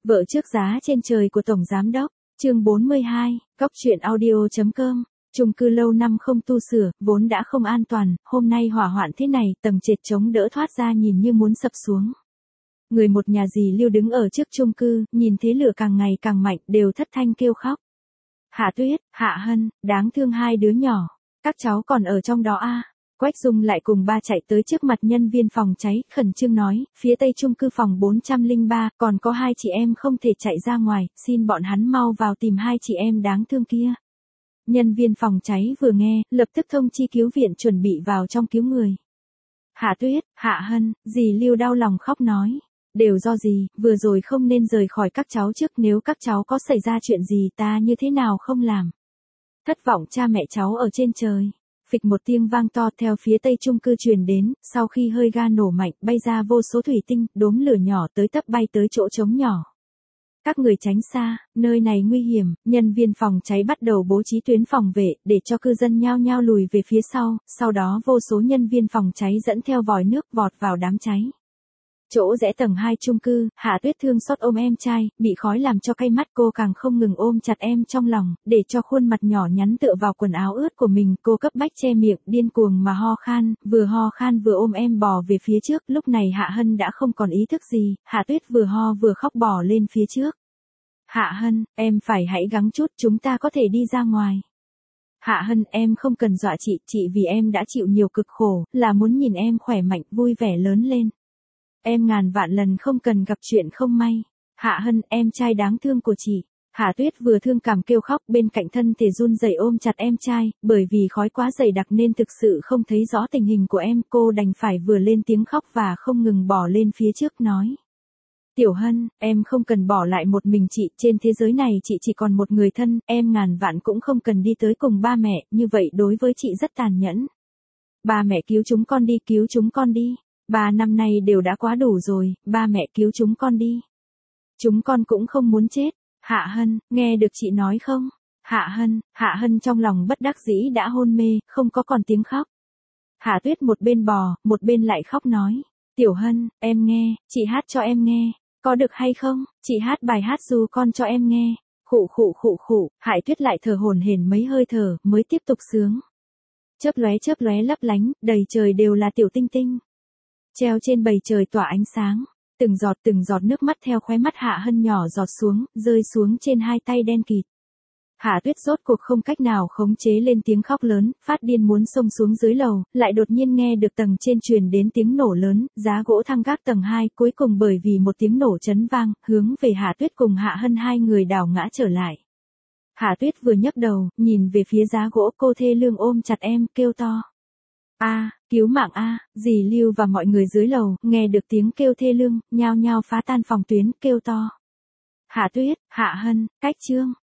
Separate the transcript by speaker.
Speaker 1: Vợ trước giá trên trời của Tổng Giám Đốc, chương 42, Cóc truyện audio.com. Chung cư lâu năm không tu sửa, vốn đã không an toàn, hôm nay hỏa hoạn thế này, tầng trệt chống đỡ thoát ra nhìn như muốn sập xuống. Người một nhà dì Lưu đứng ở trước chung cư, nhìn thế lửa càng ngày càng mạnh, đều thất thanh kêu khóc. Hạ Tuyết, Hạ Hân, đáng thương hai đứa nhỏ, các cháu còn ở trong đó à? Quách Dung lại cùng ba chạy tới trước mặt nhân viên phòng cháy, khẩn trương nói, phía tây chung cư phòng 403, còn có hai chị em không thể chạy ra ngoài, xin bọn hắn mau vào tìm hai chị em đáng thương kia. Nhân viên phòng cháy vừa nghe, lập tức thông chi cứu viện chuẩn bị vào trong cứu người. Hạ Tuyết, Hạ Hân, dì Lưu đau lòng khóc nói, đều do dì, vừa rồi không nên rời khỏi các cháu trước, nếu các cháu có xảy ra chuyện gì ta như thế nào không làm. Thất vọng cha mẹ cháu ở trên trời. Phịch một tiếng vang to theo phía tây chung cư truyền đến, sau khi hơi ga nổ mạnh, bay ra vô số thủy tinh, đốm lửa nhỏ tới tấp bay tới chỗ trống nhỏ. Các người tránh xa, nơi này nguy hiểm, nhân viên phòng cháy bắt đầu bố trí tuyến phòng vệ, để cho cư dân nhao nhao lùi về phía sau đó vô số nhân viên phòng cháy dẫn theo vòi nước vọt vào đám cháy. Chỗ rẽ tầng 2 chung cư, Hạ Tuyết thương xót ôm em trai, bị khói làm cho cay mắt, cô càng không ngừng ôm chặt em trong lòng, để cho khuôn mặt nhỏ nhắn tựa vào quần áo ướt của mình, cô cấp bách che miệng, điên cuồng mà ho khan vừa ôm em bò về phía trước, lúc này Hạ Hân đã không còn ý thức gì, Hạ Tuyết vừa ho vừa khóc bò lên phía trước. Hạ Hân, em phải hãy gắng chút, chúng ta có thể đi ra ngoài. Hạ Hân, em không cần dọa chị vì em đã chịu nhiều cực khổ, là muốn nhìn em khỏe mạnh, vui vẻ lớn lên. Em ngàn vạn lần không cần gặp chuyện không may. Hạ Hân, em trai đáng thương của chị. Hạ Tuyết vừa thương cảm kêu khóc, bên cạnh thân thể run rẩy ôm chặt em trai, bởi vì khói quá dày đặc nên thực sự không thấy rõ tình hình của em, cô đành phải vừa lên tiếng khóc và không ngừng bỏ lên phía trước nói. Tiểu Hân, em không cần bỏ lại một mình chị, trên thế giới này chị chỉ còn một người thân, em ngàn vạn cũng không cần đi tới cùng ba mẹ, như vậy đối với chị rất tàn nhẫn. Ba mẹ cứu chúng con đi. 3 năm nay đều đã quá đủ rồi, ba mẹ cứu chúng con đi. Chúng con cũng không muốn chết. Hạ Hân, nghe được chị nói không? Hạ Hân trong lòng bất đắc dĩ đã hôn mê, không có còn tiếng khóc. Hạ Tuyết một bên bò, một bên lại khóc nói. Tiểu Hân, em nghe, chị hát cho em nghe. Có được hay không? Chị hát bài hát ru con cho em nghe. Khụ. Hạ Tuyết lại thở hổn hển mấy hơi thở, mới tiếp tục sướng. Chớp lóe lấp lánh, đầy trời đều là tiểu tinh tinh. Treo trên bầu trời tỏa ánh sáng, từng giọt nước mắt theo khóe mắt Hạ Hân nhỏ giọt xuống, rơi xuống trên hai tay đen kịt. Hạ Tuyết rốt cuộc không cách nào khống chế lên tiếng khóc lớn, phát điên muốn xông xuống dưới lầu, lại đột nhiên nghe được tầng trên truyền đến tiếng nổ lớn, giá gỗ thang gác tầng 2, cuối cùng bởi vì một tiếng nổ chấn vang, hướng về Hạ Tuyết cùng Hạ Hân hai người đảo ngã trở lại. Hạ Tuyết vừa nhấc đầu, nhìn về phía giá gỗ, cô thê lương ôm chặt em, kêu to. Cứu mạng dì Lưu và mọi người dưới lầu, nghe được tiếng kêu thê lương, nhao nhao phá tan phòng tuyến, kêu to. Hạ Tuyết, Hạ Hân, cách chương.